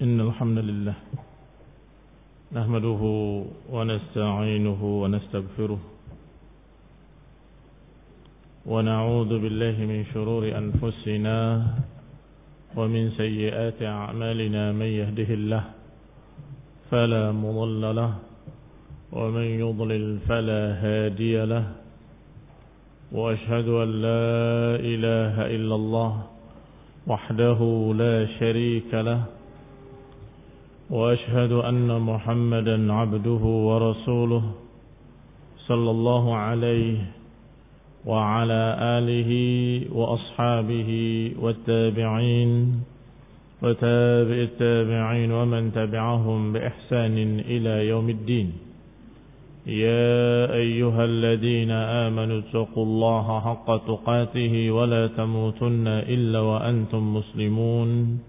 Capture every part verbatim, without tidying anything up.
إن الحمد لله نحمده ونستعينه ونستغفره ونعوذ بالله من شرور أنفسنا ومن سيئات أعمالنا من يهده الله فلا مضل له ومن يضلل فلا هادي له وأشهد أن لا إله إلا الله وحده لا شريك له وأشهد أن محمدا عبده ورسوله صلى الله عليه وعلى آله وأصحابه والتابعين وتابع التابعين ومن تبعهم بإحسان إلى يوم الدين. يا أيها الذين آمنوا اتقوا الله حق تقاته ولا تموتن إلا وأنتم مسلمون.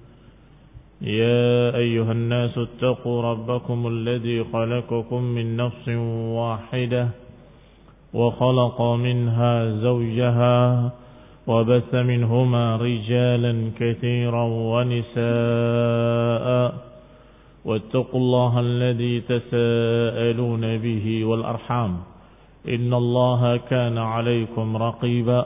يا أيها الناس اتقوا ربكم الذي خلقكم من نفس واحدة وخلق منها زوجها وبث منهما رجالا كثيرا ونساء واتقوا الله الذي تساءلون به والأرحام إن الله كان عليكم رقيبا.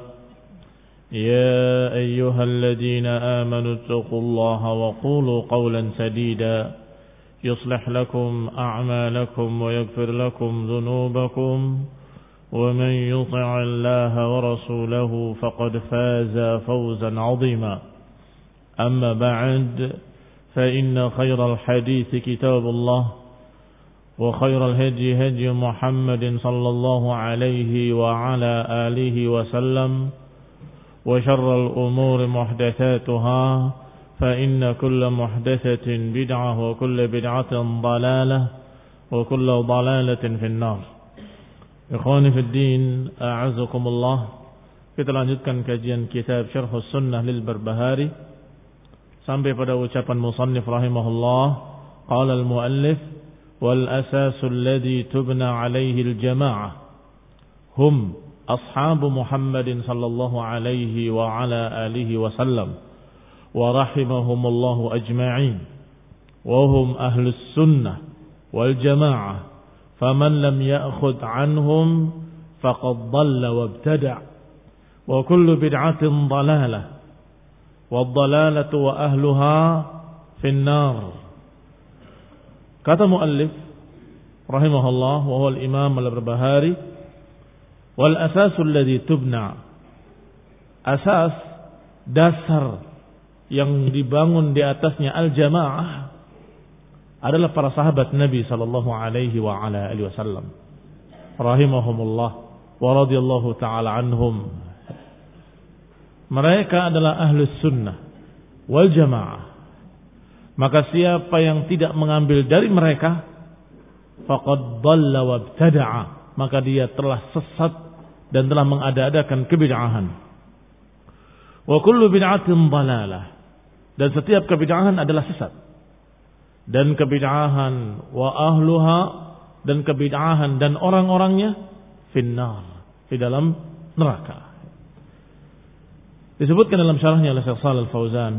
يا أيها الذين آمنوا اتقوا الله وقولوا قولا سديدا يصلح لكم أعمالكم ويغفر لكم ذنوبكم ومن يطع الله ورسوله فقد فاز فوزا عظيما. أما بعد فإن خير الحديث كتاب الله وخير الهدي هدي محمد صلى الله عليه وعلى آله وسلم وشر الأمور محدثاتها فإن كل محدثة بدعة وكل بدعة ضلالة وكل ضلالة في النار. Ikhwani fi din, a'azakumullah. Kita lanjutkan kajian kitab Syarhus Sunnah lil Barbahari sampai pada ucapan musannif rahimahullah, qala al-muallif wal asasu alladhi tubna alayhi al-jama'ah hum ashabu Muhammadin sallallahu alaihi wa ala alihi wa sallam wa rahimahumullahu ajma'in wa hum ahlus sunnah wal jama'ah faman lam ya'khudh anhum faqad dhalla wabtada' wa kullu bid'atin dhalalah wad dhalalatu wa ahluha fin nar. Kata muallif rahimahullah wa huwa al-imam al-Barbahari, wal asasul ladzi tubna, asas dasar yang dibangun di atasnya al-jamaah adalah para sahabat Nabi sallallahu alaihi wa ala alihi wasallam rahimahumullah wa radhiyallahu taala anhum. Mereka adalah ahlus sunnah wal jamaah. Maka siapa yang tidak mengambil dari mereka faqad dhalla wabtada'a, maka dia telah sesat dan telah mengada-adakan kebid'ahan. Wa kullu bid'atin dhalalah, dan setiap kebid'ahan adalah sesat. Dan kebid'ahan wa ahluha, dan kebid'ahan dan orang-orangnya finnar, di dalam neraka. Disebutkan dalam syarahnya oleh Syekh Shalih Al-Fauzan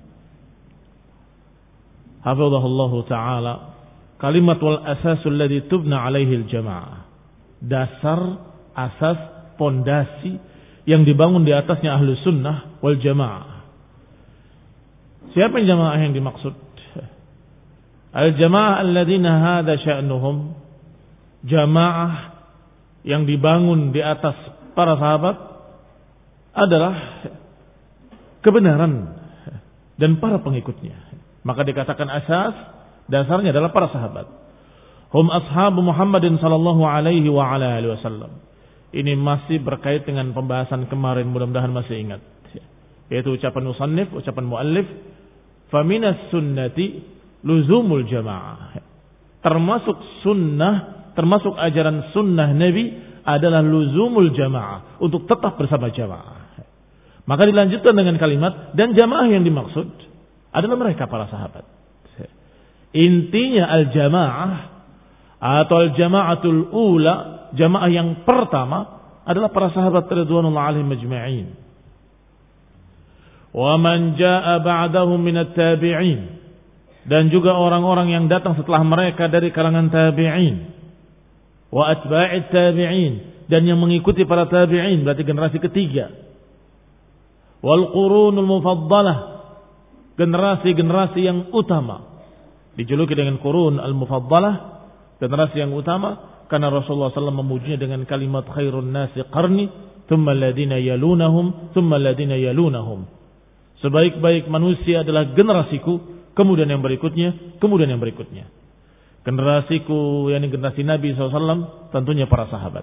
hafizahullahu taala, kalimat wal asasul ladzi tubna alaihi al-jamaah, dasar, asas, pondasi yang dibangun di atasnya ahlu sunnah wal jamaah. Siapa yang jamaah yang dimaksud? Al-jamaah alladzina hadha sya'nuhum, jamaah yang dibangun di atas para sahabat adalah kebenaran dan para pengikutnya. Maka dikatakan asas, dasarnya adalah para sahabat. Hum ashabu Muhammadin sallallahu alaihi wa ala alihi wasallam. Ini masih berkait dengan pembahasan kemarin, mudah-mudahan masih ingat. Yaitu ucapan musannif, ucapan muallif, faminas sunnati luzumul jamaah. Termasuk sunnah, termasuk ajaran sunnah Nabi adalah luzumul jamaah, untuk tetap bersama jamaah. Maka dilanjutkan dengan kalimat, dan jamaah yang dimaksud adalah mereka para sahabat. Intinya al-jamaah atau al-jamaatul ula, jamaah yang pertama adalah para sahabat radhiyallahu alaihim majma'in. Wa man jaa'a ba'dahum minat tabi'in, dan juga orang-orang yang datang setelah mereka dari kalangan tabi'in wa atba'it tabi'in, dan yang mengikuti para tabi'in, berarti generasi ketiga. Wal qurunul mufaddalah, generasi-generasi yang utama. Dijuluki dengan qurun al-mufaddalah, generasi yang utama, karena Rasulullah sallallahu alaihi wasallam memujinya dengan kalimat khairun nasi qarni, thumma alladhina yalunahum, thumma alladhina yalunahum. Sebaik-baik manusia adalah generasiku, kemudian yang berikutnya, kemudian yang berikutnya. Generasiku, yakni generasi Nabi sallallahu alaihi wasallam, tentunya para sahabat.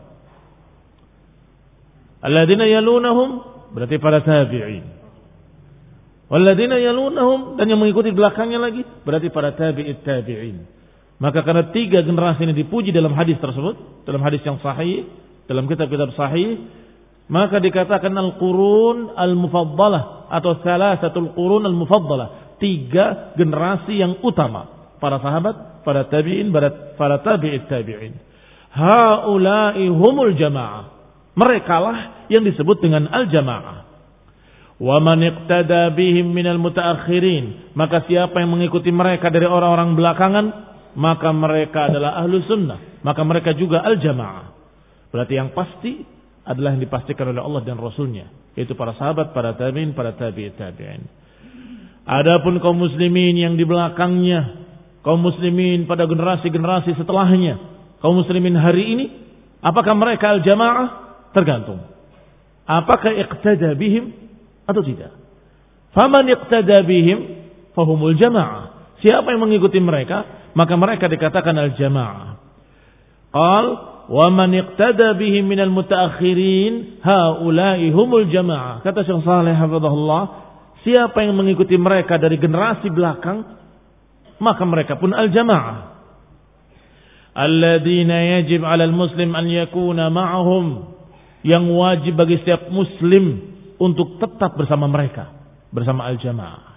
Alladzina yalunahum, berarti para tabi'in. Walladzina yalunahum, dan yang mengikuti belakangnya lagi, berarti para tabi'it tabi'in. Maka karena tiga generasi ini dipuji dalam hadis tersebut, dalam hadis yang sahih, dalam kitab-kitab sahih, maka dikatakan al-qurun al-mufaddalah atau salasatul qurun al-mufaddalah, tiga generasi yang utama, para sahabat, para tabi'in, para, para tabi'it tabi'in. Haula'i humul jamaah, merekalah yang disebut dengan al-jamaah. Wa man iqtada bihim minal mutaakhirin, maka siapa yang mengikuti mereka dari orang-orang belakangan, maka mereka adalah ahlu sunnah, maka mereka juga al-jamaah. Berarti yang pasti adalah yang dipastikan oleh Allah dan Rasulnya, yaitu para sahabat, para tabi'in, para tabi'it tabi'in. Adapun kaum muslimin yang di belakangnya, kaum muslimin pada generasi-generasi setelahnya, kaum muslimin hari ini, apakah mereka al-jamaah? Tergantung. Apakah iqtada bihim atau tidak? Faman iqtada bihim fahumul jamaah. Siapa yang mengikuti mereka, maka mereka dikatakan al-jamaah. Qal wa man iqtada bihim minal mutaakhirin haula'i humul jamaah. Kata Syekh Shalih hafizahullah, siapa yang mengikuti mereka dari generasi belakang, maka mereka pun al-jamaah. Alladzina yajib 'alal muslim an yakuna ma'ahum, yang wajib bagi setiap muslim untuk tetap bersama mereka, bersama al-jamaah.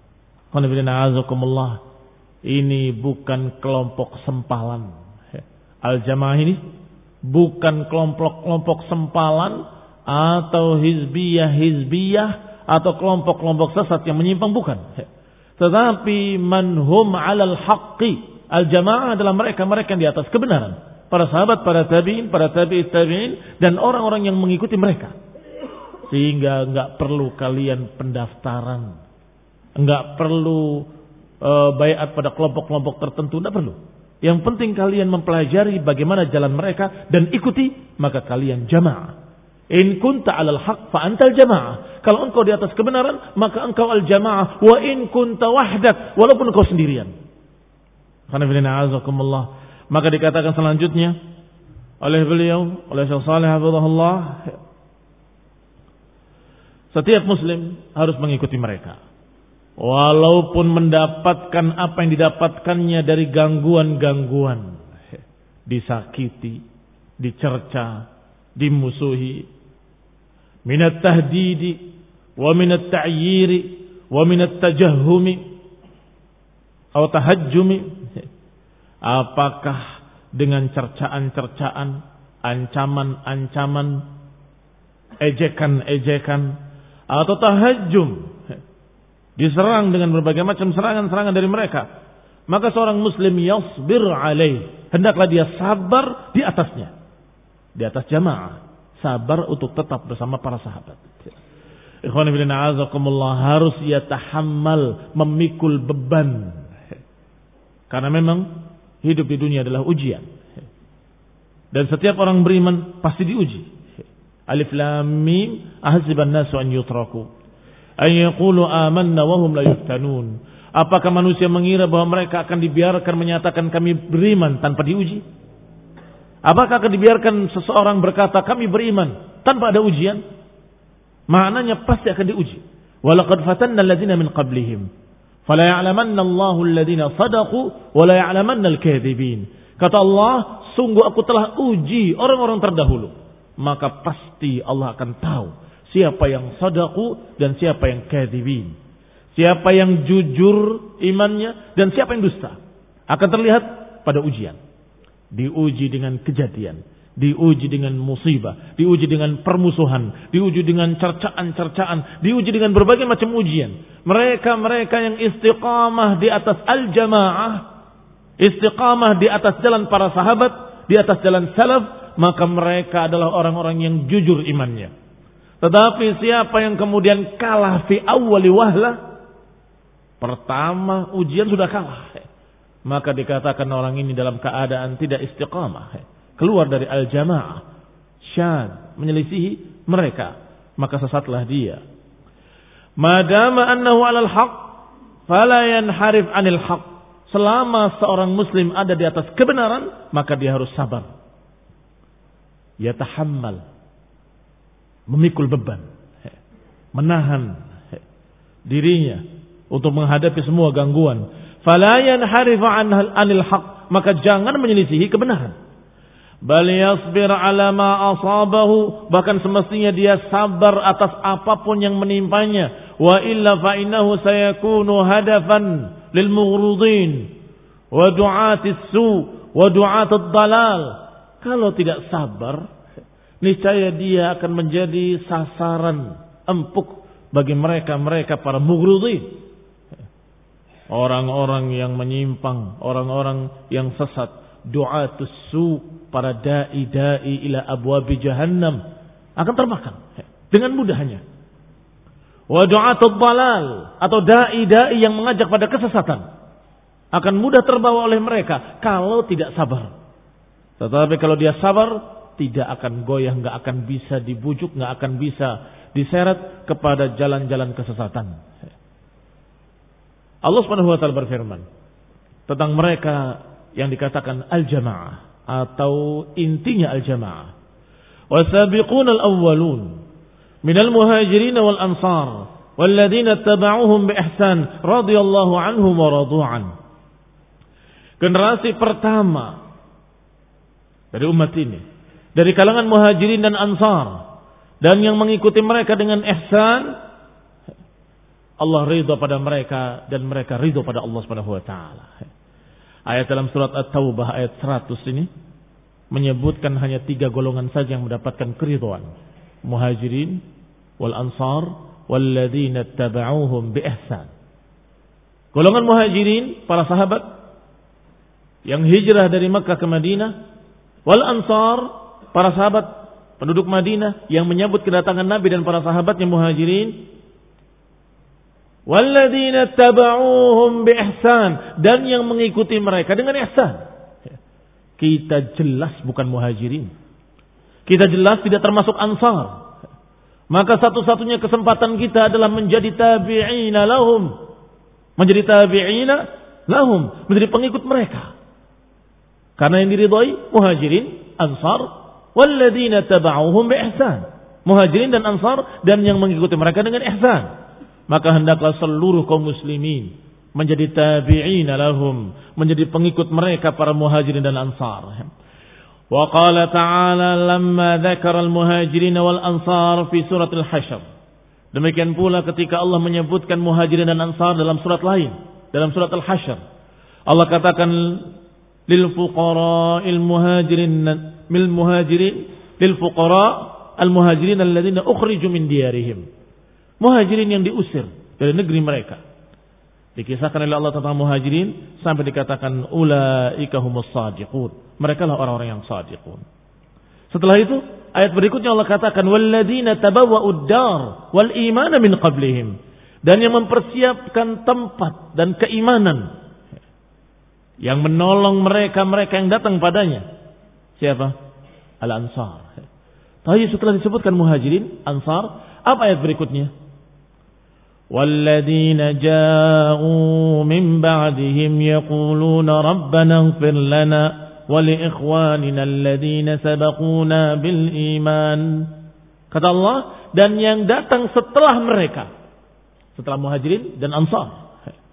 Ini bukan kelompok sempalan. Al-jamaah ini bukan kelompok-kelompok sempalan atau hizbiyah-hizbiyah atau kelompok-kelompok sesat yang menyimpang, bukan. Tetapi manhum 'alal haqqi, al-jamaah adalah mereka-mereka yang di atas kebenaran. Para sahabat, para tabi'in, para tabi'it tabi'in, dan orang-orang yang mengikuti mereka. Sehingga enggak perlu kalian pendaftaran, enggak perlu e, baiat pada kelompok-kelompok tertentu, enggak perlu. Yang penting kalian mempelajari bagaimana jalan mereka dan ikuti, maka kalian jamaah. In kunta 'alal haq fa antal jamaah. Kalau engkau di atas kebenaran, maka engkau al-jamaah. Wa in kunta wahdak, walaupun engkau sendirian. Qanifilina azakumullah. Maka dikatakan selanjutnya oleh beliau, oleh Syekh Shalih hafizahullah, setiap muslim harus mengikuti mereka, walaupun mendapatkan apa yang didapatkannya dari gangguan-gangguan, disakiti, dicerca, dimusuhi, minat tahdidi wa minat ta'yiri wa minat tajahhumi atau tahajjumi. Apakah dengan cercaan-cercaan, ancaman-ancaman, ejekan-ejekan, atau tahajjum, diserang dengan berbagai macam serangan-serangan dari mereka, maka seorang muslim yasbir alaih, hendaklah dia sabar di atasnya, di atas jamaah, sabar untuk tetap bersama para sahabat. Ikhwan fillah a'azakumullah, harus ia tahammal, memikul beban, karena memang hidup di dunia adalah ujian. Dan setiap orang beriman pasti diuji. Alif lam mim, ahasiban nasu an yutraku ay yaqulu amanna wa hum la yuftanun. Apakah manusia mengira bahwa mereka akan dibiarkan menyatakan kami beriman tanpa diuji? Apakah akan dibiarkan seseorang berkata kami beriman tanpa ada ujian? Maknanya pasti akan diuji. Walaqad fatanna alladziina min qablihim fala ya'lamanna Allahu alladziina shadaqu wa la ya'lamanna al-kadhibin. Kata Allah, sungguh aku telah uji orang-orang terdahulu, maka pasti Allah akan tahu siapa yang shadaqu dan siapa yang kadzibin. Siapa yang jujur imannya dan siapa yang dusta. Akan terlihat pada ujian. Diuji dengan kejadian, diuji dengan musibah, diuji dengan permusuhan, diuji dengan cercaan-cercaan, diuji dengan berbagai macam ujian. Mereka-mereka yang istiqamah di atas al-jamaah, istiqamah di atas jalan para sahabat, di atas jalan salaf, maka mereka adalah orang-orang yang jujur imannya. Tetapi siapa yang kemudian kalah fi awwali wahlah, pertama ujian sudah kalah, maka dikatakan orang ini dalam keadaan tidak istiqamah, keluar dari al-jamaah, syad, menyelisihi mereka, maka sesatlah dia. Madama annahu 'alal haq fala yanharif 'anil haq. Selama seorang muslim ada di atas kebenaran, maka dia harus sabar. Yatahammal, memikul beban, menahan dirinya untuk menghadapi semua gangguan. Fala yanharif 'anil haq, maka jangan menyelisihi kebenaran. Bal yasbir ala ma asabahu, bahkan semestinya dia sabar atas apapun yang menimpanya. Wa illa fa innahu sayakunu hadafan lil mughrudin wa du'atis su wa du'atid dalal. Kalau tidak sabar, niscaya dia akan menjadi sasaran empuk bagi mereka-mereka para mughrudin, orang-orang yang menyimpang, orang-orang yang sesat. Du'atus su, para da'i-da'i ila abwabi jahannam, akan termakan dengan mudahnya. Wa du'atud dalal, atau da'i-da'i yang mengajak pada kesesatan, akan mudah terbawa oleh mereka kalau tidak sabar. Tetapi kalau dia sabar, tidak akan goyah, enggak akan bisa dibujuk, enggak akan bisa diseret kepada jalan-jalan kesesatan. Allah Subhanahu wa taala berfirman tentang mereka yang dikatakan al-jamaah atau intinya al-jamaah. Wasabiquna al-awwalun minal muhajirin wal ansar walladzina tabauhum bi ihsan radhiyallahu anhum wa radu'an. Generasi pertama dari umat ini, dari kalangan muhajirin dan ansar, dan yang mengikuti mereka dengan ihsan, Allah ridha pada mereka dan mereka ridha pada Allah Subhanahu wa taala. Ayat dalam surat At-Taubah ayat seratus ini menyebutkan hanya tiga golongan saja yang mendapatkan keridhaan. Muhajirin wal ansar walladzina tabauhum bi ihsan. Golongan muhajirin, para sahabat yang hijrah dari Makkah ke Madinah, wal ansar, para sahabat penduduk Madinah yang menyambut kedatangan Nabi dan para sahabatnya muhajirin, walladzina tabauhum bi ihsan, dan yang mengikuti mereka dengan ihsan. Kita jelas bukan muhajirin, kita jelas tidak termasuk ansar. Maka satu-satunya kesempatan kita adalah menjadi tabi'ina lahum, menjadi tabi'ina lahum, menjadi pengikut mereka. Karena yang diridhai muhajirin, ansar, walladzina tabauhum bi ihsan, muhajirin dan ansar, dan yang mengikuti mereka dengan ihsan. Maka hendaklah seluruh kaum muslimin menjadi tabi'ina lahum, menjadi pengikut mereka para muhajirin dan ansar. Wa qala ta'ala lamma dzakara al-muhajirin wal ansar fi surat al-Hasyr. Demikian pula ketika Allah menyebutkan muhajirin dan ansar dalam surat lain, dalam surat al-Hasyr. Allah katakan lil fuqara'il muhajirin mil muhajirin lil fuqara' al muhajirin alladziina ukhriju min diyarihim. Muhajirin yang diusir dari negeri mereka. Dikisahkan oleh Allah tentang muhajirin sampai dikatakan ulaika humus shadiqun. Mereka lah orang-orang yang shadiqun. Setelah itu ayat berikutnya Allah katakan walladzina tabawwa'ud dar wal imana min qablihim, dan yang mempersiapkan tempat dan keimanan, yang menolong mereka-mereka yang datang padanya. Siapa? Al-Ansar. Tapi setelah disebutkan muhajirin, ansar, apa ayat berikutnya? وَالَّذِينَ جَاءُوا مِنْ بَعْدِهِمْ يَقُولُونَ رَبَّنَا اغْفِرْ لَنَا وَلِإِخْوَانِنَا الَّذِينَ سَبَقُونَا بِالْإِيمَانِ. Kata Allah, dan yang datang setelah mereka, setelah muhajirin dan ansar,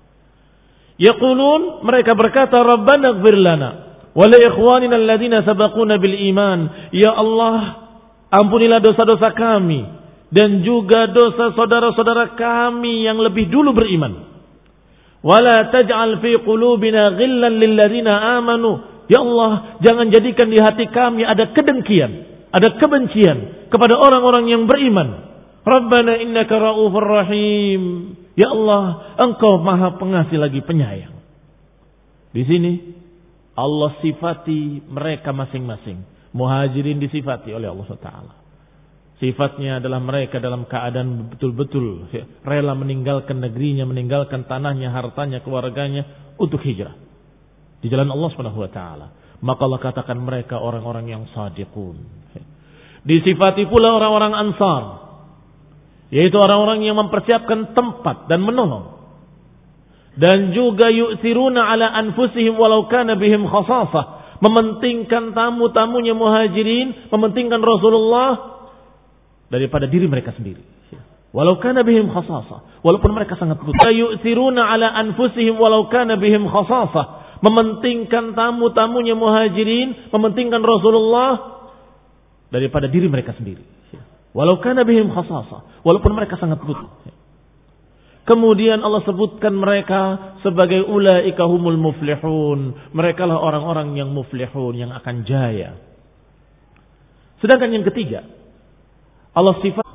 yaqulun, mereka berkata, Rabbana ighfir lana wa li ikhwanina alladziina sabaquna bil iman. Ya Allah, ampunilah dosa-dosa kami dan juga dosa saudara-saudara kami yang lebih dulu beriman. Wala taj'al fi qulubina ghillan lil ladzina amanu, Ya Allah, jangan jadikan di hati kami ada kedengkian, ada kebencian kepada orang-orang yang beriman. Rabbana innaka ra'ufur rahim. Ya Allah, Engkau Maha Pengasih lagi penyayang. Di sini Allah sifati mereka masing-masing. Muhajirin disifati oleh Allah subhanahu wa taala. Sifatnya adalah mereka dalam keadaan betul-betul rela meninggalkan negerinya, meninggalkan tanahnya, hartanya, keluarganya untuk hijrah di jalan Allah subhanahu wa taala. Maka Allah katakan mereka orang-orang yang shadiqun. Disifati pula orang-orang Ansar, yaitu orang-orang yang mempersiapkan tempat dan menolong. Dan juga yu'thiruna ala anfusihim walau kana bihim khasasah, mementingkan tamu-tamunya Muhajirin, mementingkan Rasulullah daripada diri mereka sendiri. Walau kana bihim khasasah, walaupun mereka sangat butuh. Yu'thiruna ala anfusihim walau kana bihim khasasah, mementingkan tamu-tamunya Muhajirin, mementingkan Rasulullah daripada diri mereka sendiri. Walau kana bihim khasasah, walaupun mereka sangat butuh. Kemudian Allah sebutkan mereka sebagai ulaika humul muflihun. Mereka lah orang-orang yang muflihun, yang akan jaya. Sedangkan yang ketiga, Allah sifat.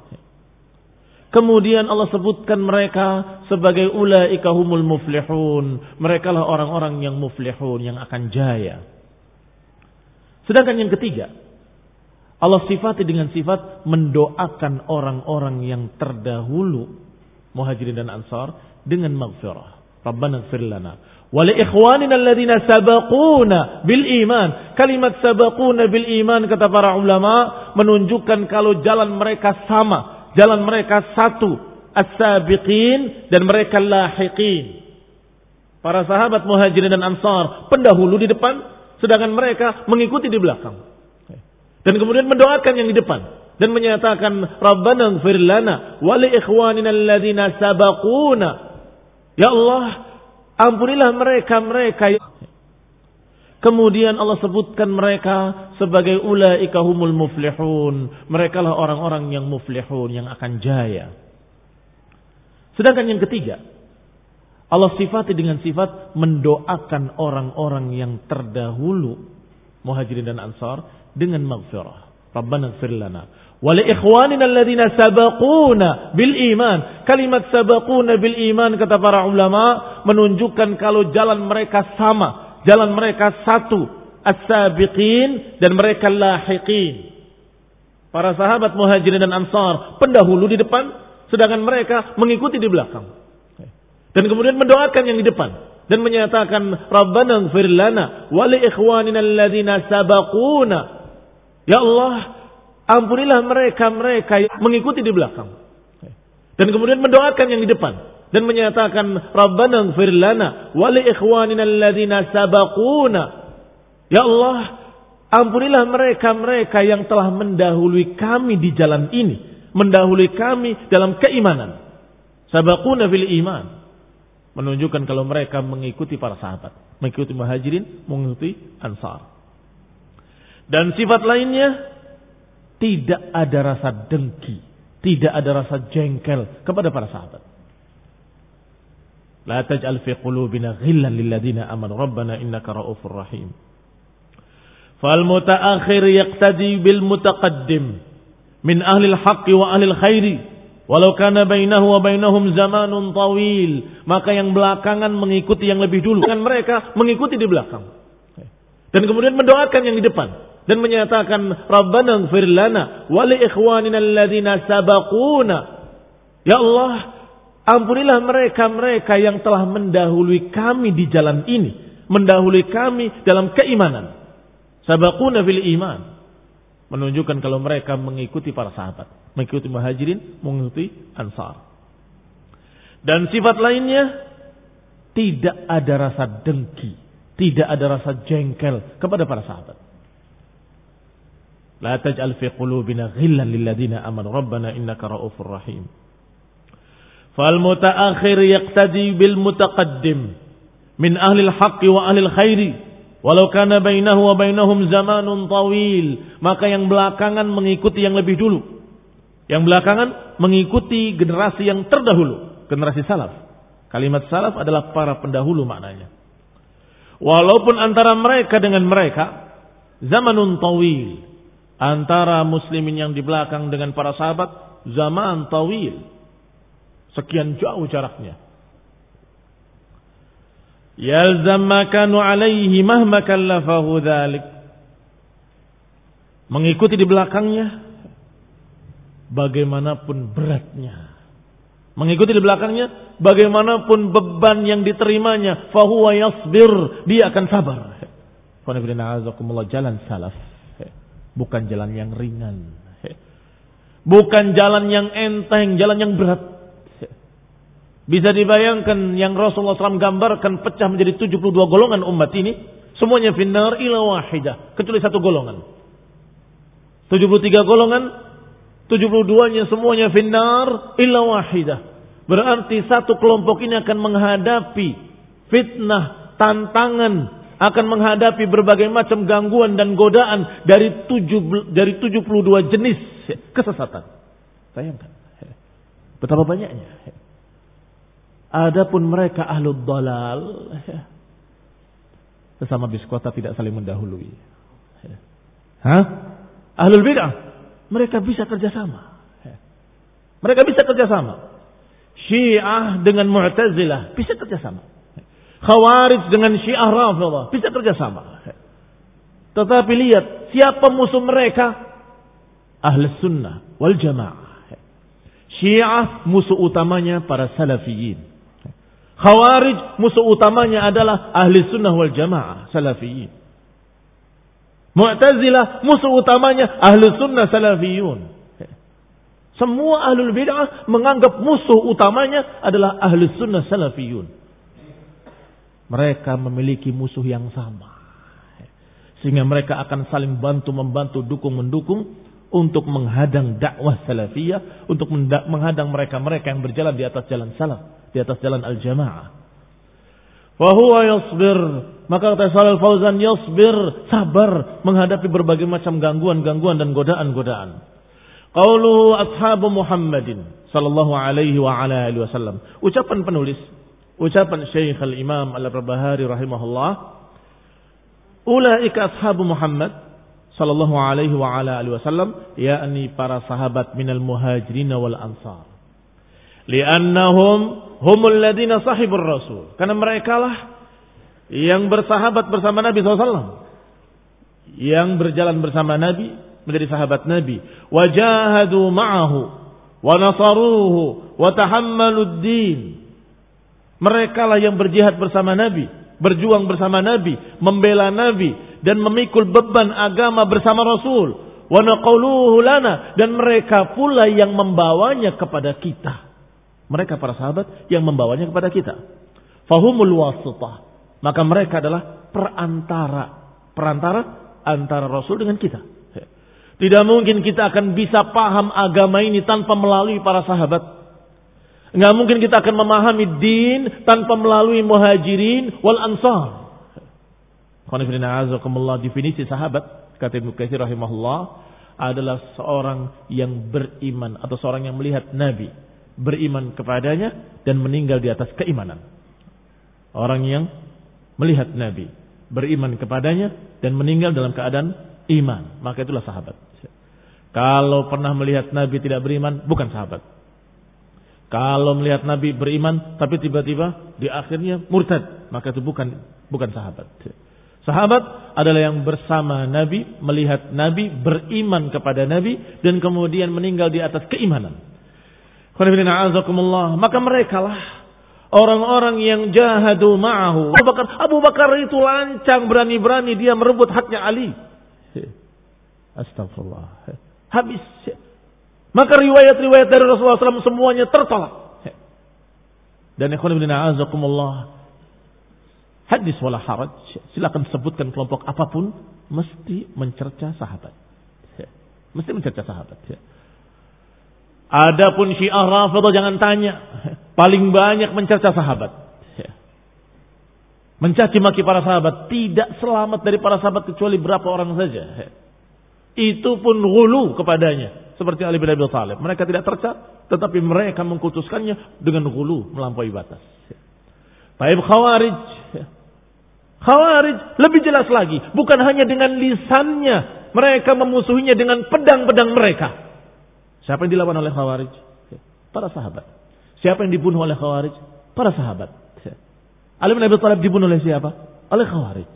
Kemudian Allah sebutkan mereka sebagai ulaika humul muflihun. Mereka lah orang-orang yang muflihun, yang akan jaya. Sedangkan yang ketiga, Allah sifati dengan sifat mendoakan orang-orang yang terdahulu Muhajirin dan Ansar dengan maghfirah. Rabbana ighfir lana wa li ikhwanina alladhina sabaquna bil iman. Kalimat sabaquna bil iman kata para ulama menunjukkan kalau jalan mereka sama, jalan mereka satu, as-sabiqin dan mereka lahiqin. Para sahabat Muhajirin dan Ansar pendahulu di depan, sedangkan mereka mengikuti di belakang. Dan kemudian mendoakan yang di depan dan menyatakan Rabbana ighfir lana wa li ikhwanina alladhina sabaquna. Ya Allah, ampunilah mereka-mereka. Kemudian Allah sebutkan mereka sebagai ulaika humul muflihun. Mereka lah orang-orang yang muflihun, yang akan jaya. Sedangkan yang ketiga, Allah sifati dengan sifat mendoakan orang-orang yang terdahulu Muhajirin dan Ansar dengan maghfirah. Rabbana ighfir lana wa li ikhwanina alladhina sabaquna bil iman. Kalimat sabaquna bil iman kata para ulama menunjukkan kalau jalan mereka sama, jalan mereka satu, as-sabiqin dan mereka lahiqin. Para sahabat Muhajirin dan Ansar pendahulu di depan, sedangkan mereka mengikuti di belakang. Dan kemudian mendoakan yang di depan dan menyatakan Rabbana ighfir lana wa li ikhwanina alladhina sabaquna. Ya Allah, ampunilah mereka-mereka yang mengikuti di belakang. Dan kemudian mendoakan yang di depan dan menyatakan Rabbana ighfir lana wa li ikhwanina alladhina sabaquna. Ya Allah, ampunilah mereka-mereka yang telah mendahului kami di jalan ini, mendahului kami dalam keimanan. Sabaquna fil iman. Menunjukkan kalau mereka mengikuti para sahabat, mengikuti Muhajirin, mengikuti Ansar. Dan sifat lainnya, tidak ada rasa dengki, tidak ada rasa jengkel kepada para sahabat. La taj'al fi qulubina ghillan lil ladzina amanu rabbana innaka ra'ufur rahim. Fal mutaakhir yaqtadi bil mutaqaddim min ahli al-haqq wa ahli al-khairi walau kana bainahu wa bainahum zamanun tawil. Maka yang belakangan mengikuti yang lebih dulu, dan mereka mengikuti di belakang. Dan kemudian mendoakan yang di depan dan menyatakan Rabbana ighfir lana wa li ikhwanina alladhina sabaquna. Ya Allah, ampunilah mereka-mereka yang telah mendahului kami di jalan ini, mendahului kami dalam keimanan. Sabaquna fil iman. Menunjukkan kalau mereka mengikuti para sahabat, mengikuti Muhajirin, mengikuti Ansar. Dan sifat lainnya, tidak ada rasa dengki, tidak ada rasa jengkel kepada para sahabat. La taj'al fi qulubina ghillan lil ladzina amanu rabbana innaka ra'ufur rahim. Fal mutaakhir yaqtadi bil mutaqaddim min ahli al-haqq wa ahli al-khairi walau kana bainahu wa bainahum zamanun tawil. Maka yang belakangan mengikuti yang lebih dulu, yang belakangan mengikuti generasi yang terdahulu, generasi salaf. Kalimat salaf adalah para pendahulu maknanya. Walaupun antara mereka dengan mereka zamanun tawil, antara muslimin yang di belakang dengan para sahabat zaman tawil, sekian jauh jaraknya. Yalzam ma kanu alaihi mahma kallafahu dzalik. Mengikuti di belakangnya bagaimanapun beratnya. Mengikuti di belakangnya bagaimanapun beban yang diterimanya, fahuwa yasbir, dia akan sabar. Jalan salaf, bukan jalan yang ringan, bukan jalan yang enteng, jalan yang berat. Bisa dibayangkan yang Rasulullah shallallahu alaihi wasallam gambarkan pecah menjadi tujuh puluh dua golongan umat ini, semuanya finnar ila wahidah, kecuali satu golongan. tujuh puluh tiga golongan, tujuh puluh dua-nya semuanya finnar illa wahidah. Berarti satu kelompok ini akan menghadapi fitnah, tantangan, akan menghadapi berbagai macam gangguan dan godaan dari tujuh dari tujuh puluh dua jenis kesesatan. Bayangkan betapa banyaknya. Adapun mereka ahlul dhalal, sesama biskota tidak saling mendahului. Hah? Ahlul bid'ah, mereka bisa kerjasama. Mereka bisa kerjasama. Syiah dengan Mu'tazilah bisa kerjasama. Khawarij dengan Syiah Rafidhah bisa kerjasama. Tetapi lihat siapa musuh mereka? Ahlus Sunnah wal Jamaah. Syiah musuh utamanya para Salafiyin. Khawarij musuh utamanya adalah Ahli Sunnah wal Jamaah Salafiyin. Mu'tazilah musuh utamanya Ahli Sunnah Salafiyun. Semua ahlul bid'ah menganggap musuh utamanya adalah Ahli Sunnah Salafiyun. Mereka memiliki musuh yang sama, sehingga mereka akan saling bantu-membantu, dukung-mendukung untuk menghadang dakwah salafiyah, untuk menghadang mereka-mereka yang berjalan di atas jalan salaf, di atas jalan al-jamaah. Wa huwa yasbir, maka kata Shalal Fauzan, yasbir, sabar menghadapi berbagai macam gangguan-gangguan dan godaan-godaan. Qauluhu ashabu Muhammadin sallallahu alaihi wa ala alihi wasallam. Ucapan penulis, ucapan Syekh al-Imam Al-Barbahari rahimahullah, ulaika ashabu Muhammad sallallahu alaihi wa ala alihi wasallam, yakni para sahabat minal muhajirin wal ansar. Li'annahum humul ladina sahibur rasul. Karena merekalah yang bersahabat bersama Nabi sallallahu alaihi wasallam, yang berjalan bersama Nabi, menjadi sahabat Nabi. Wajahadu ma'ahu wa nasaruhu wa tahammalud din. Mereka lah yang berjihad bersama Nabi, berjuang bersama Nabi, membela Nabi dan memikul beban agama bersama Rasul. Wa naquluhu lana, dan mereka pula yang membawanya kepada kita. Mereka para sahabat yang membawanya kepada kita. Fahumul wasithah, maka mereka adalah perantara, perantara antara Rasul dengan kita. Tidak mungkin kita akan bisa paham agama ini tanpa melalui para sahabat. Enggak mungkin kita akan memahami din tanpa melalui muhajirin wal ansar. Definisi sahabat, kata Ibnu Katsir rahimahullah, adalah seorang yang beriman atau seorang yang melihat Nabi, beriman kepadanya dan meninggal di atas keimanan. Orang yang melihat Nabi, beriman kepadanya dan meninggal dalam keadaan iman, maka itulah sahabat. Kalau pernah melihat Nabi tidak beriman, bukan sahabat. Kalau melihat Nabi beriman tapi tiba-tiba di akhirnya murtad, maka itu bukan bukan sahabat. Sahabat adalah yang bersama Nabi, melihat Nabi, beriman kepada Nabi dan kemudian meninggal di atas keimanan. Maka merekalah orang-orang yang jahadu ma'ahu. Abu Bakar, Abu Bakar itu lancang, berani-berani dia merebut haknya Ali. Astagfirullah. Habis. Maka riwayat-riwayat dari Rasulullah shallallahu alaihi wasallam semuanya tertolak. Dan ikhwan ibn a'azakumullah, hadis wala haraj, silakan sebutkan kelompok apapun, mesti mencerca sahabat. Mesti mencerca sahabat. Adapun Syiah Rafidhah jangan tanya, paling banyak mencerca sahabat. Mencaci maki para sahabat, tidak selamat dari para sahabat kecuali berapa orang saja. Itu pun ghulu kepadanya, seperti Ali bin Abi Thalib. Mereka tidak terca, tetapi mereka mengkultuskannya dengan ghulu, melampaui batas. Taib Khawarij, Khawarij lebih jelas lagi, bukan hanya dengan lisannya, mereka memusuhinya dengan pedang-pedang mereka. Siapa yang dilawan oleh Khawarij? Para sahabat. Siapa yang dibunuh oleh Khawarij? Para sahabat. Ali bin Abi Thalib dibunuh oleh siapa? Oleh Khawarij.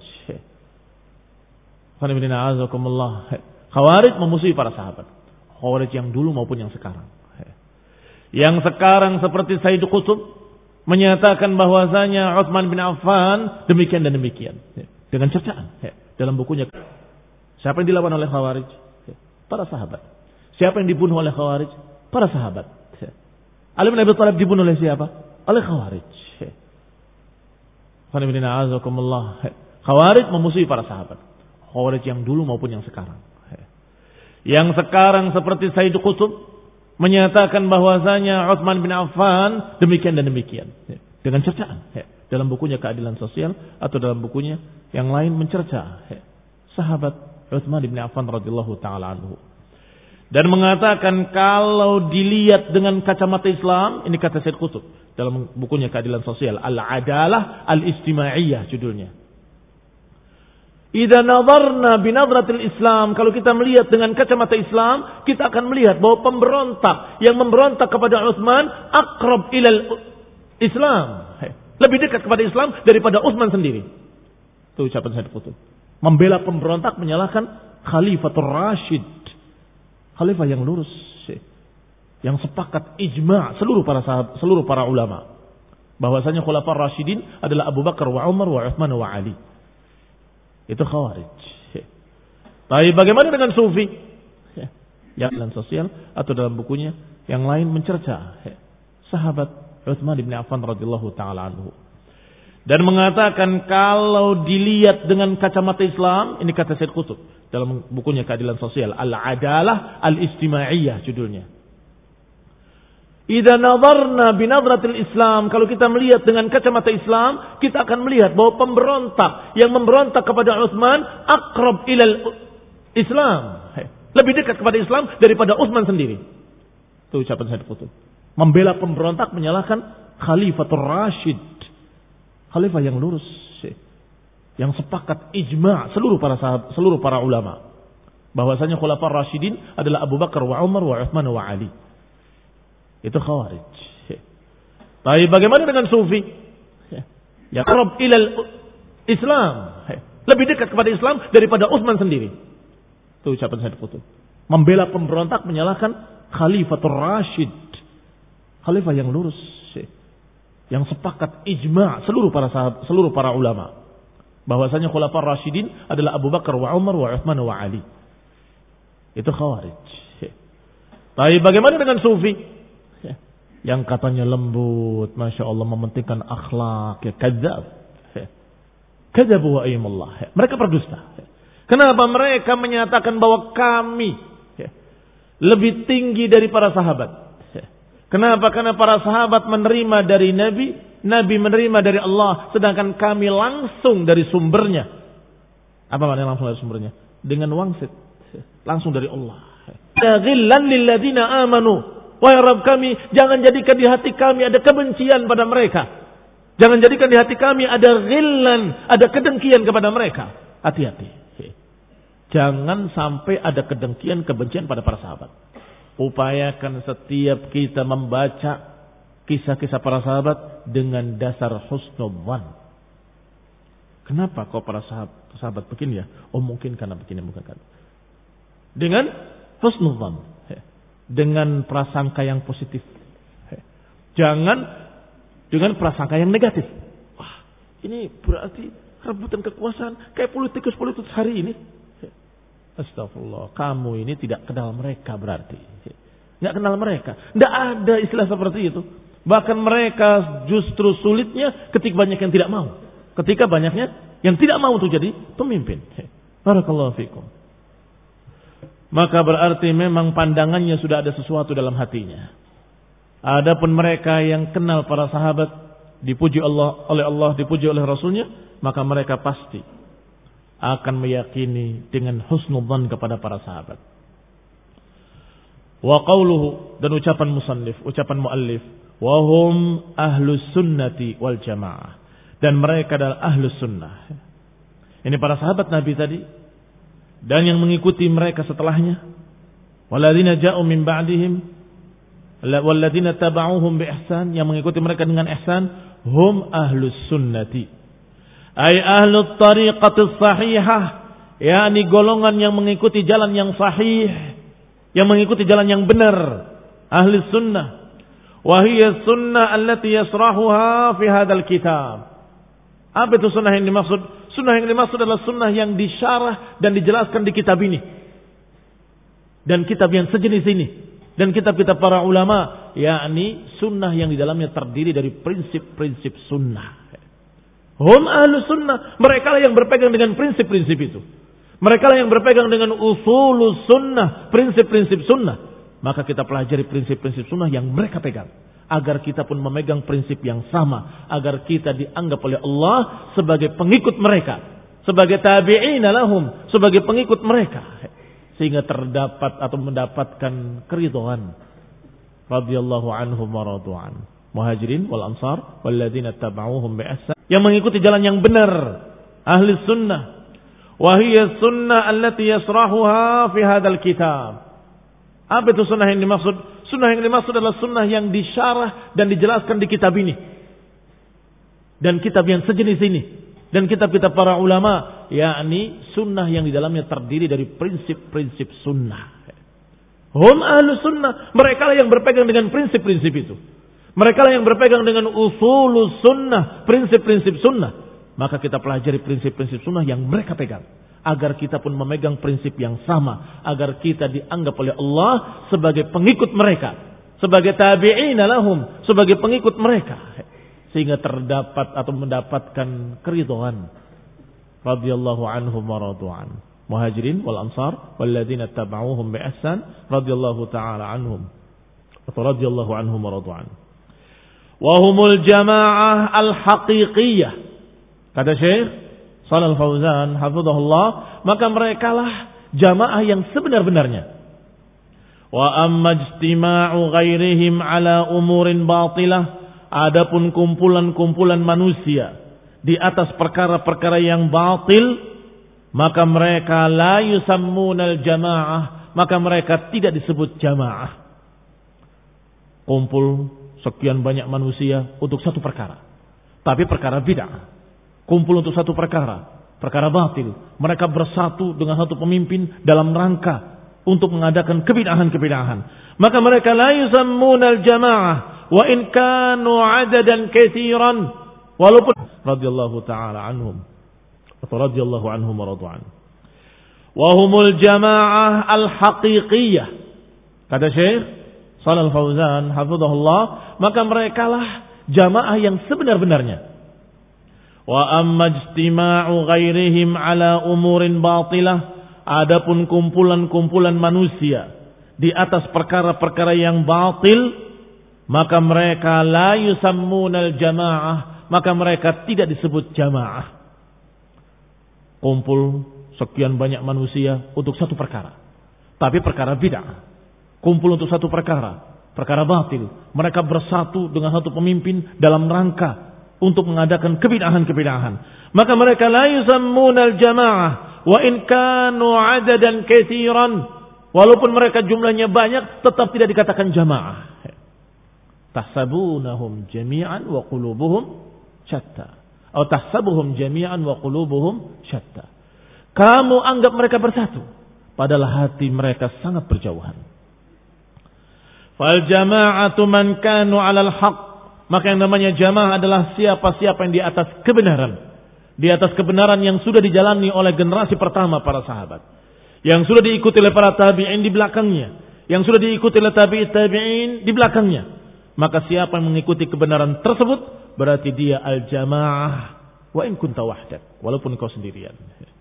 Khawarij memusuhi para sahabat. Khawarij yang dulu maupun yang sekarang. Yang sekarang seperti Sayyid Qutb menyatakan bahwasanya Utsman bin Affan demikian dan demikian. Dengan cercaan. Dalam bukunya. Siapa yang dilawan oleh Khawarij? Para sahabat. Siapa yang dibunuh oleh Khawarij? Para sahabat. Ali bin Abi Thalib dibunuh oleh siapa? Oleh Khawarij. Khawarij memusuhi para sahabat. Khawarij yang dulu maupun yang sekarang. Yang sekarang seperti Sayyid Qutb menyatakan bahwasanya Utsman bin Affan demikian dan demikian. Dengan cercaan. Dalam bukunya Keadilan Sosial atau dalam bukunya yang lain mencerca sahabat Utsman bin Affan radhiyallahu taala anhu. Dan mengatakan kalau dilihat dengan kacamata Islam, ini kata Sayyid Qutb dalam bukunya Keadilan Sosial, Al-Adalah Al-Ijtimaiyah judulnya. Idza nadharna binadratil Islam, kalau kita melihat dengan kacamata Islam, kita akan melihat bahwa pemberontak yang memberontak kepada Utsman aqrab ilal Islam, lebih dekat kepada Islam daripada Utsman sendiri. Itu ucapan Sayyid Qutb. Membela pemberontak, menyalahkan Khalifatul Rashid, khalifah yang lurus, yang sepakat ijma' seluruh para sahabat, seluruh para ulama bahwasanya Khulafaur Rasyidin adalah Abu Bakar wa Umar wa Utsman wa Ali. Itu Khawarij. Tapi bagaimana dengan Sufi? Yang dalam sosial atau dalam bukunya yang lain mencerca sahabat Utsman bin Affan radhiyallahu taala anhu. Dan mengatakan kalau dilihat dengan kacamata Islam, ini kata Sayyid Qutb dalam bukunya Keadilan Sosial, Al-Adalah Al-Ijtimaiyah judulnya. Idza nadharna binadratil Islam, kalau kita melihat dengan kacamata Islam, kita akan melihat bahwa pemberontak yang memberontak kepada Utsman aqrab ilal Islam, lebih dekat kepada Islam daripada Utsman sendiri. Itu ucapan Sayyid Qutb. Membela pemberontak, menyalahkan Khalifatul Rashid, khalifah yang lurus, yang sepakat ijma' seluruh para sahabat, seluruh para ulama bahwasanya Khulafaur Rasyidin adalah Abu Bakar wa Umar wa Utsman wa Ali. Itu Khawarij. Tapi bagaimana dengan Sufi? Ya qarab ilal Islam, lebih dekat kepada Islam daripada Utsman sendiri. Itu ucapan Sayyid Qutb. Membela pemberontak, menyalahkan Khalifatul Rashid, khalifah yang lurus, yang sepakat ijma' seluruh para sahabat, seluruh para ulama bahwasanya Khulafaur Rasyidin adalah Abu Bakar wa Umar wa Utsman wa Ali. Itu Khawarij. Tapi bagaimana dengan Sufi? Yang katanya lembut, Masya Allah, mementingkan akhlak, ya kadzab. Kadzabu wa ayyamullah. Mereka berdusta. Kenapa mereka menyatakan bahwa kami lebih tinggi dari para sahabat? Kenapa? Karena para sahabat menerima dari Nabi, Nabi menerima dari Allah, sedangkan kami langsung dari sumbernya. Apa maknanya langsung dari sumbernya? Dengan wangsit, langsung dari Allah. Ghillan lil ladzina amanu. Wahai Rabb kami, jangan jadikan di hati kami ada kebencian pada mereka. Jangan jadikan di hati kami ada ghillan, ada kedengkian kepada mereka. Hati-hati. Jangan sampai ada kedengkian, kebencian pada para sahabat. Upayakan setiap kita membaca kisah-kisah para sahabat dengan dasar husnudzan. Kenapa kok para sahabat, sahabat begini ya? Oh mungkin karena begini, mungkin kan. Dengan husnudzan. Dengan prasangka yang positif. Jangan dengan prasangka yang negatif. Wah, ini berarti rebutan kekuasaan kayak politikus-politikus hari ini. Astagfirullah, kamu ini tidak kenal mereka berarti. Nggak kenal mereka. Nggak ada istilah seperti itu. Bahkan mereka justru sulitnya ketika banyak yang tidak mau. Ketika banyaknya yang tidak mau untuk jadi pemimpin. Barakallahu fikum. Maka berarti memang pandangannya sudah ada sesuatu dalam hatinya. Adapun mereka yang kenal para sahabat, dipuji Allah oleh Allah, dipuji oleh Rasulnya, maka mereka pasti akan meyakini dengan husnudzan kepada para sahabat. Wa qauluhu, dan ucapan musannif, ucapan muallif, wa hum ahlus sunnati wal jamaah, dan mereka adalah ahlus sunnah, Ini para sahabat Nabi tadi dan yang mengikuti mereka setelahnya. Walladzina ja'u min ba'dihim walladzina taba'uuhum bi ihsan, yang mengikuti mereka dengan ihsan, hum ahlus sunnati. Ay ahlut tariqatis sahihah, yakni golongan yang mengikuti jalan yang sahih, yang mengikuti jalan yang benar, ahli sunnah. Wa hiya sunnah allati yasrahuha fi hadzal kitab. Apa itu sunnah yang dimaksud? Sunnah yang dimaksud adalah sunnah yang disyarah dan dijelaskan di kitab ini dan kitab yang sejenis ini dan kitab-kitab para ulama, yakni sunnah yang di dalamnya terdiri dari prinsip-prinsip sunnah. Hum ahlu sunnah, mereka lah yang berpegang dengan prinsip-prinsip itu. Mereka lah yang berpegang dengan usulus sunnah, prinsip-prinsip sunnah. Maka kita pelajari prinsip-prinsip sunnah yang mereka pegang, agar kita pun memegang prinsip yang sama, agar kita dianggap oleh Allah sebagai pengikut mereka, sebagai tabi'ina lahum, sebagai pengikut mereka, sehingga terdapat atau mendapatkan keridhaan radhiyallahu anhum wa radu'an. Muhajirin wal ansar walladzina tabauhum bi ihsan, yang mengikuti jalan yang benar, ahli sunnah. Wa hiya sunnah allati yasrahuha fi hadzal kitab. Apa itu sunnah yang dimaksud? Sunnah yang dimaksud adalah sunnah yang disyarah dan dijelaskan di kitab ini dan kitab yang sejenis ini dan kitab-kitab para ulama, yakni sunnah yang di dalamnya terdiri dari prinsip-prinsip sunnah. Hum ahlu sunnah, mereka lah yang berpegang dengan prinsip-prinsip itu. Mereka lah yang berpegang dengan usulus sunnah, prinsip-prinsip sunnah. Maka kita pelajari prinsip-prinsip sunnah yang mereka pegang, agar kita pun memegang prinsip yang sama, agar kita dianggap oleh Allah sebagai pengikut mereka, sebagai tabi'ina lahum, sebagai pengikut mereka, sehingga terdapat atau mendapatkan keridhaan radhiyallahu anhum wa radu'an. Muhajirin wal ansar walladzina tabauhum bi ihsan radhiyallahu ta'ala anhum atau radhiyallahu anhum wa radu'an. Wa humul jamaah al-haqiqiyah. Kata Syekh Shalal Fauzan hafizahullah, maka merekalah jamaah yang sebenar-benarnya. Wa amma ijtima'u ghairihim ala umurin batilah, adapun kumpulan-kumpulan manusia di atas perkara-perkara yang batil, maka mereka la yusammunal jamaah, maka mereka tidak disebut jamaah. Kumpul sekian banyak manusia untuk satu perkara, tapi perkara bid'ah. Kumpul untuk satu perkara, perkara batil. Mereka bersatu dengan satu pemimpin dalam rangka untuk mengadakan kebid'ahan-kebid'ahan. Maka mereka la yusammunal jamaah wa in kanu adadan katsiran, walaupun radhiyallahu taala anhum atau radhiyallahu anhum wa radu'an. Wa humul jamaah al-haqiqiyah. Kata Syekh Shalal Fauzan hafizahullah, maka merekalah jamaah yang sebenar-benarnya. Wa amma ijtima'u ghairihim ala umurin batilah, adapun kumpulan-kumpulan manusia di atas perkara-perkara yang batil, maka mereka la yusammunal jamaah, maka mereka tidak disebut jamaah. Kumpul sekian banyak manusia untuk satu perkara, tapi perkara bid'ah. Kumpul untuk satu perkara, perkara batil. Mereka bersatu dengan satu pemimpin dalam rangka untuk mengadakan kebid'ahan-kebid'ahan. Maka mereka la yusammunal jamaah wa in kanu adadan katsiran, walaupun mereka jumlahnya banyak tetap tidak dikatakan jamaah. Tahsabunahum jami'an wa qulubuhum syatta, atau tahsabuhum jami'an wa qulubuhum syatta. Kamu anggap mereka bersatu, padahal hati mereka sangat berjauhan. Fal jama'atu man kanu 'alal haqq, maka yang namanya jamaah adalah siapa-siapa yang di atas kebenaran. Di atas kebenaran yang sudah dijalani oleh generasi pertama para sahabat. Yang sudah diikuti oleh para tabi'in di belakangnya. Yang sudah diikuti oleh tabi'in tabi'in di belakangnya. Maka siapa yang mengikuti kebenaran tersebut, berarti dia al-jamaah. Wa in kunta wahdak, walaupun kau sendirian.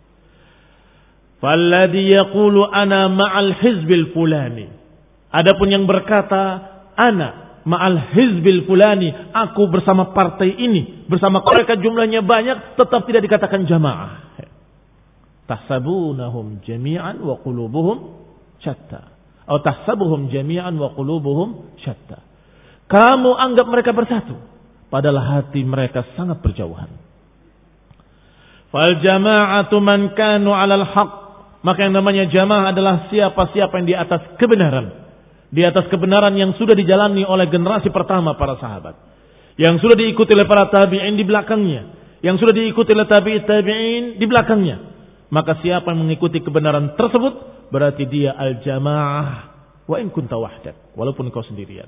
Falladhi yaqulu ana ma'al hizbil fulani. Adapun yang berkata ana ma'al hizbil fulani, aku bersama partai ini, bersama mereka jumlahnya banyak, tetap tidak dikatakan jamaah. Tahsabunahum jami'an wa qulubuhum syatta, atau tahsabuhum jami'an wa qulubuhum syatta. Kamu anggap mereka bersatu, padahal hati mereka sangat berjauhan. Fal jama'atu man kanu 'alal haq. Maka yang namanya jamaah adalah siapa-siapa yang di atas kebenaran. Di atas kebenaran yang sudah dijalani oleh generasi pertama para sahabat. Yang sudah diikuti oleh para tabi'in di belakangnya. Yang sudah diikuti oleh tabi'in tabi'in di belakangnya. Maka siapa yang mengikuti kebenaran tersebut, berarti dia al-jamaah. Wa in kunta wahdak. Walaupun kau sendirian.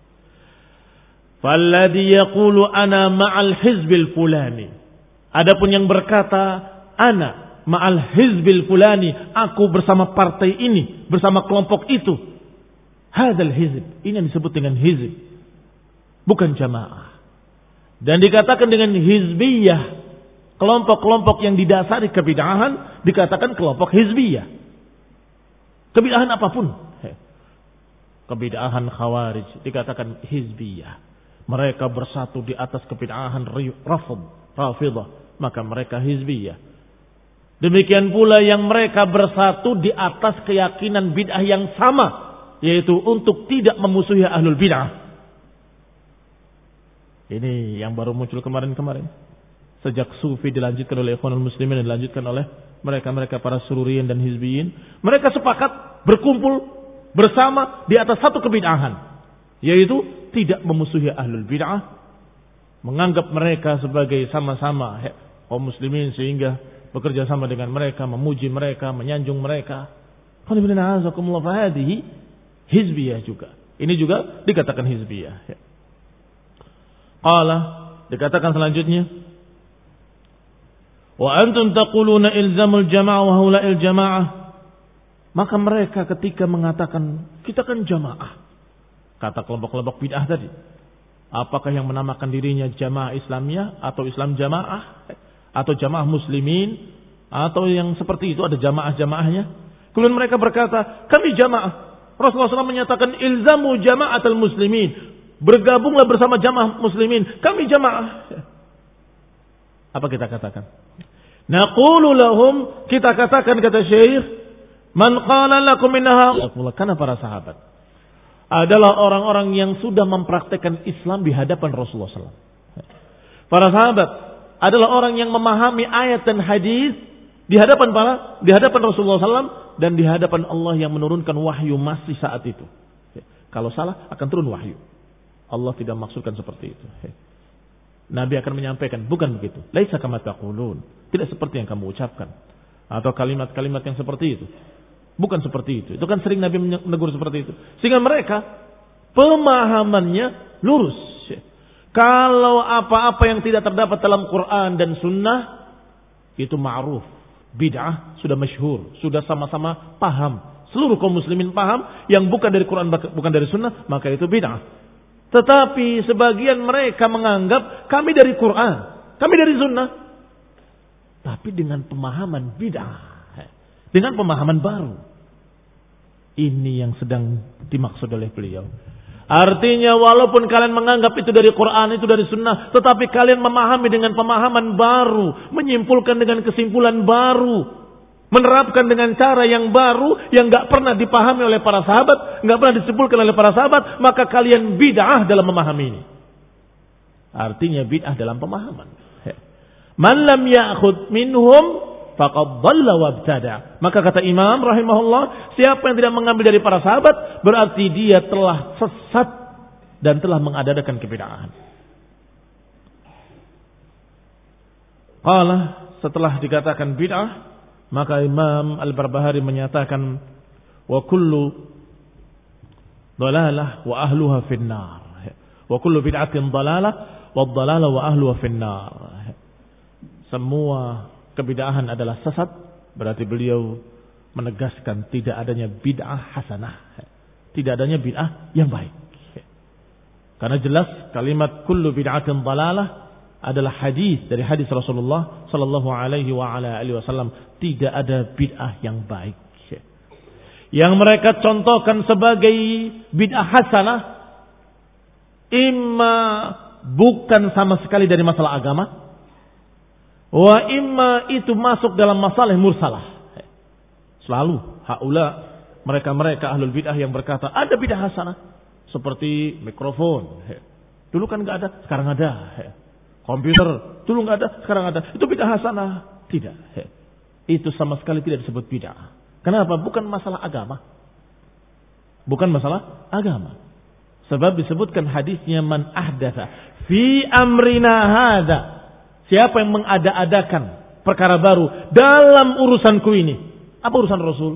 Falladhi yaqulu ana ma'al hizbil fulani. Adapun yang berkata, ana ma'al hizbil fulani, aku bersama partai ini, bersama kelompok itu. Hadzal hizb, ini yang disebut dengan hizb, bukan jamaah. Dan dikatakan dengan hizbiyah, kelompok-kelompok yang didasari kebid'ahan dikatakan kelompok hizbiyah. Kebid'ahan apapun. Kebid'ahan khawarij dikatakan hizbiyah. Mereka bersatu di atas kebid'ahan rafid, rafidah, maka mereka hizbiyah. Demikian pula yang mereka bersatu di atas keyakinan bid'ah yang sama, yaitu untuk tidak memusuhi ahlul bid'ah. Ini yang baru muncul kemarin-kemarin. Sejak sufi dilanjutkan oleh ikhwanul muslimin dan dilanjutkan oleh mereka-mereka para sururiyin dan hizbiyin. Mereka sepakat berkumpul bersama di atas satu kebid'ahan, yaitu tidak memusuhi ahlul bid'ah. Menganggap mereka sebagai sama-sama kaum muslimin sehingga bekerja sama dengan mereka, memuji mereka, menyanjung mereka. Fahadihi hizbiyah juga. Ini juga dikatakan hizbiyah. Qala, dikatakan selanjutnya, wa antum taquluna ilzamul jama'ah wa haula'il jama'ah. Maka mereka ketika mengatakan kita kan jamaah, kata kelompok-kelompok bid'ah tadi, apakah yang menamakan dirinya jamaah Islamiyah atau Islam jamaah? Atau jamaah muslimin, atau yang seperti itu ada jamaah-jamaahnya. Kemudian mereka berkata, kami jamaah. Rasulullah shallallahu alaihi wasallam menyatakan ilzamu jama'atul muslimin, bergabunglah bersama jamaah muslimin. Kami jamaah. Apa kita katakan? Naqulu lahum, kita katakan kata Syekh, man qala lakum innaha, karena para sahabat adalah orang-orang yang sudah mempraktekkan Islam di hadapan Rasulullah shallallahu alaihi wasallam. Para sahabat adalah orang yang memahami ayat dan hadis di hadapan para, di hadapan Rasulullah shallallahu alaihi wasallam dan di hadapan Allah yang menurunkan wahyu masih saat itu. Kalau salah akan turun wahyu. Allah tidak maksudkan seperti itu. Nabi akan menyampaikan, bukan begitu. Laisa kama taqulun, tidak seperti yang kamu ucapkan. Atau kalimat-kalimat yang seperti itu. Bukan seperti itu. Itu kan sering Nabi menegur seperti itu. Sehingga mereka pemahamannya lurus. Kalau apa-apa yang tidak terdapat dalam Quran dan Sunnah, itu ma'ruf. Bid'ah sudah masyhur, sudah sama-sama paham. Seluruh kaum muslimin paham, yang bukan dari Quran, bukan dari Sunnah, maka itu bid'ah. Tetapi sebagian mereka menganggap kami dari Quran, kami dari Sunnah. Tapi dengan pemahaman bid'ah, dengan pemahaman baru. Ini yang sedang dimaksud oleh beliau. Artinya walaupun kalian menganggap itu dari Quran, itu dari Sunnah, tetapi kalian memahami dengan pemahaman baru, menyimpulkan dengan kesimpulan baru, menerapkan dengan cara yang baru yang nggak pernah dipahami oleh para sahabat, nggak pernah disimpulkan oleh para sahabat, maka kalian bid'ah dalam memahami ini. Artinya bid'ah dalam pemahaman. Man lam ya'khud minhum faqad dhalla wabtada. Maka kata Imam rahimahullah, siapa yang tidak mengambil dari para sahabat berarti dia telah sesat dan telah mengadakan kebid'ahan. Qala, setelah dikatakan bid'ah, maka Imam Al-Barbahari menyatakan wa kullu dhalalah wa ahluha finnar. Wa kullu bid'atin dhalalah wa dhalalah wa ahluha finnar. Semua kebid'ahan adalah sesat, berarti beliau menegaskan tidak adanya bid'ah hasanah, tidak adanya bid'ah yang baik. Karena jelas kalimat kullu bid'atin dhalalah adalah hadis dari hadis Rasulullah sallallahu alaihi wa ala alihi wasallam, tidak ada bid'ah yang baik. Yang mereka contohkan sebagai bid'ah hasanah imma bukan sama sekali dari masalah agama, wa imma itu masuk dalam masalah mursalah. Selalu haula mereka-mereka ahlul bid'ah yang berkata ada bid'ah hasanah, seperti mikrofon. Dulu kan enggak ada, sekarang ada. Komputer dulu enggak ada, sekarang ada. Itu bid'ah hasanah. Tidak. Itu sama sekali tidak disebut bid'ah. Kenapa? Bukan masalah agama. Bukan masalah agama. Sebab disebutkan hadisnya man ahdatha fi amrina hadza. Siapa yang mengada-adakan perkara baru dalam urusanku ini. Apa urusan Rasul?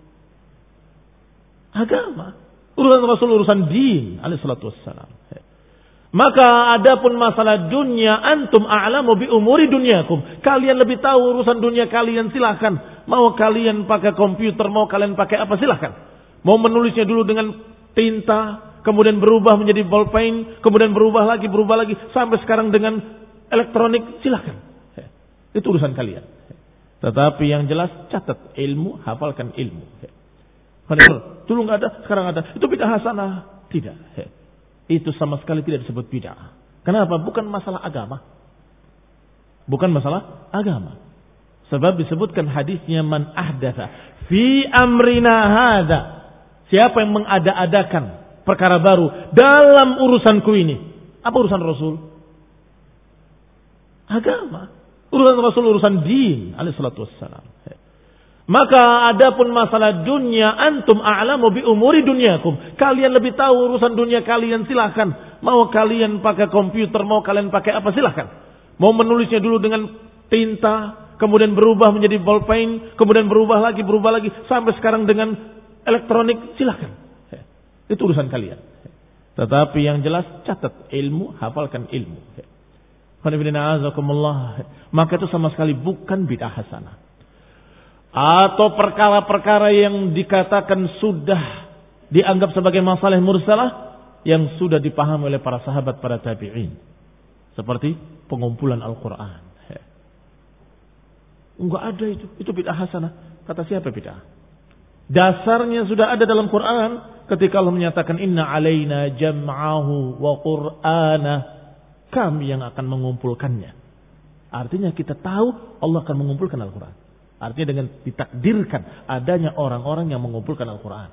Agama. Urusan Rasul urusan din alaihi salatu wassalam. Maka adapun masalah dunia, antum a'lamu bi umuri dunyakum. Kalian lebih tahu urusan dunia kalian, silahkan. Mau kalian pakai komputer, mau kalian pakai apa, silahkan. Mau menulisnya dulu dengan tinta, kemudian berubah menjadi bolpen, kemudian berubah lagi, berubah lagi, sampai sekarang dengan elektronik, silahkan. Itu urusan kalian. Tetapi yang jelas, catat ilmu, hafalkan ilmu. Dulu nggak ada, sekarang ada. Itu bid'ah hasanah. Tidak. Itu sama sekali tidak disebut bid'ah. Kenapa? Bukan masalah agama. Bukan masalah agama. Sebab disebutkan hadisnya man ahdatha fi amrina hadza. Siapa yang mengada-adakan perkara baru dalam urusanku ini. Apa urusan Rasul? Agama. Urusan Rasul urusan din alaihi salatu wassalam. Maka adapun masalah dunia, antum a'lamu bi umuri dunyakum. Kalian lebih tahu urusan dunia kalian, silahkan. Mau kalian pakai komputer, mau kalian pakai apa, silahkan. Mau menulisnya dulu dengan tinta, kemudian berubah menjadi bolpen, kemudian berubah lagi, berubah lagi, sampai sekarang dengan elektronik, silahkan. Itu urusan kalian. Tetapi yang jelas, catat ilmu, hafalkan ilmu. Maka itu sama sekali bukan bid'ah hasanah. Atau perkara-perkara yang dikatakan sudah dianggap sebagai masalah mursalah yang sudah dipahami oleh para sahabat, para tabi'in. Seperti pengumpulan Al-Quran. Enggak ada itu. Itu bid'ah hasanah. Kata siapa bid'ah? Dasarnya sudah ada dalam Quran. Ketika Allah menyatakan inna alaina jam'ahu wa qur'ana. Kami yang akan mengumpulkannya. Artinya kita tahu Allah akan mengumpulkan Al-Quran. Artinya dengan ditakdirkan adanya orang-orang yang mengumpulkan Al-Quran.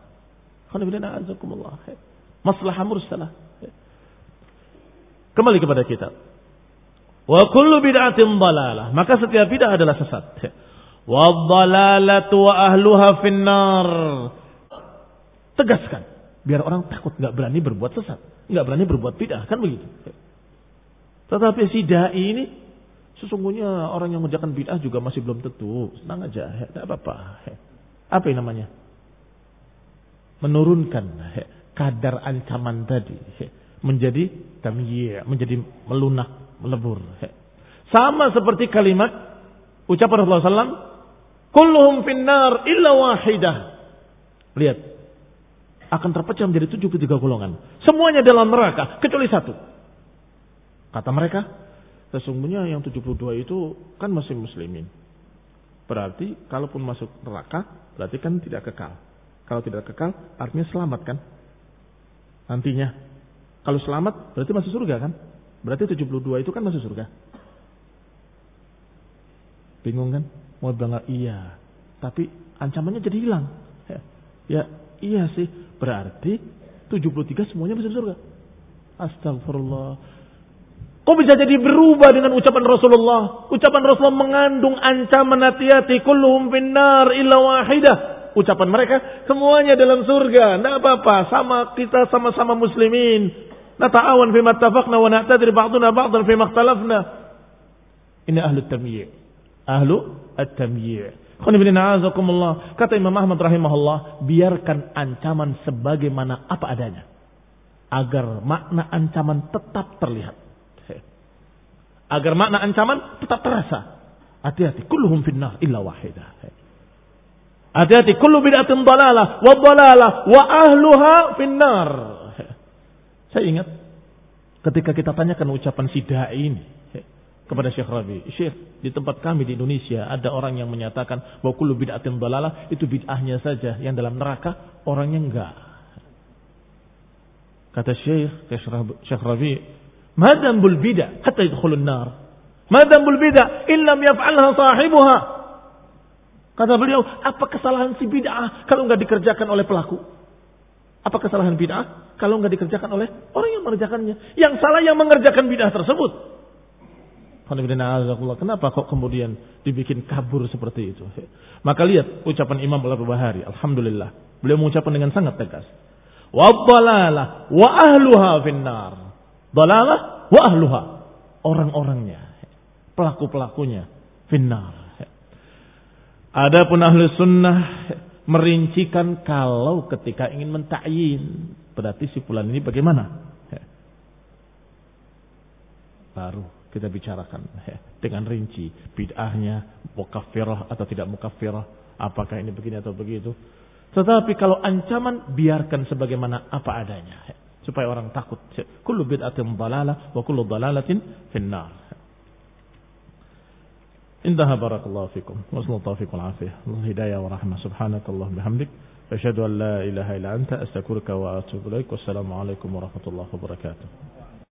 Maslahah mursalah. Kembali kepada kitab. Wa kullu bid'atin dalalah. Maka setiap bid'ah adalah sesat. Wa dalalatu wa ahluha finnar. Tegaskan. Biar orang takut, gak berani berbuat sesat. Gak berani berbuat bid'ah. Kan begitu. Tetapi si da'i ini, sesungguhnya orang yang mengerjakan bid'ah juga masih belum tentu. Senang aja, tidak apa-apa. Apa yang namanya? Menurunkan kadar ancaman tadi menjadi tamyi', menjadi melunak, melebur. Sama seperti kalimat ucapan Rasulullah sallallahu alaihi wasallam, kulluhum finnar illa wahidah. Lihat, akan terpecah menjadi tujuh puluh tiga golongan. Semuanya dalam neraka kecuali satu. Kata mereka, sesungguhnya yang tujuh puluh dua itu kan masih muslimin. Berarti kalaupun masuk neraka, berarti kan tidak kekal. Kalau tidak kekal, artinya selamat kan? Nantinya. Kalau selamat, berarti masuk surga kan? Berarti tujuh puluh dua itu kan masuk surga. Bingung kan? Mau bilang iya. Tapi ancamannya jadi hilang. Ya, ya iya sih. Berarti tujuh puluh tiga semuanya masuk surga. Astagfirullah. Kok bisa jadi berubah dengan ucapan Rasulullah? Ucapan Rasulullah mengandung ancaman hati-hati. Kulluhum finnar illa wahidah. Ucapan mereka semuanya dalam surga. Tidak apa-apa. Sama kita sama-sama muslimin. Nata'awan fima tafaqna wa na'tadir ba'duna ba'dan fima ikhtalafna. Ini ahlu tamyi'. Ahlu at-tamyi'. Kata Imam Ahmad rahimahullah, biarkan ancaman sebagaimana apa adanya. Agar makna ancaman tetap terlihat. Agar makna ancaman tetap terasa. Hati-hati, kulluhum finnar illa wahidah. Hati-hati, kullu bid'atin dalalah wa dalalah wa ahluha finnar. Saya ingat ketika kita tanyakan ucapan si da'i ini kepada Syekh Rabi, Syekh, di tempat kami di Indonesia ada orang yang menyatakan bahwa kullu bid'atin dalalah itu bid'ahnya saja, yang dalam neraka orangnya enggak. Kata Syekh Syekh Rabi, ma dambul bid'ah hatta yadkhulun nar. Ma dambul bid'ah illam yaf'alha sahibuha. Kata beliau, apa kesalahan si bid'ah kalau enggak dikerjakan oleh pelaku? Apa kesalahan bid'ah kalau enggak dikerjakan oleh orang yang mengerjakannya? Yang salah yang mengerjakan bid'ah tersebut. Kenapa kok kemudian dibikin kabur seperti itu? Maka lihat ucapan Imam Al-Barbahari. Alhamdulillah. Beliau mengucapkan dengan sangat tegas. Waddalalah wa ahluha finnar. Dalalah wa ahluha. Orang-orangnya. Pelaku-pelakunya finnar. Adapun ahli sunnah merincikan kalau ketika ingin mentakyin. Berarti si fulan ini bagaimana? Baru kita bicarakan dengan rinci bid'ahnya, mukaffirah atau tidak mukaffirah, apakah ini begini atau begitu. Tetapi kalau ancaman biarkan sebagaimana apa adanya supaya orang takut. Kullu bid'atin dhalalah wa kullu dhalalatin finnar. Intaha barakallahu fikum. Wassallallahu taufiq wal afiyah. Hidayah wa rahmah. Subhanakallah bihamdik. Asyhadu an la ilaha illa anta astaghfiruka wa atubu ilaik. Wassalamu alaikum warahmatullahi wabarakatuh.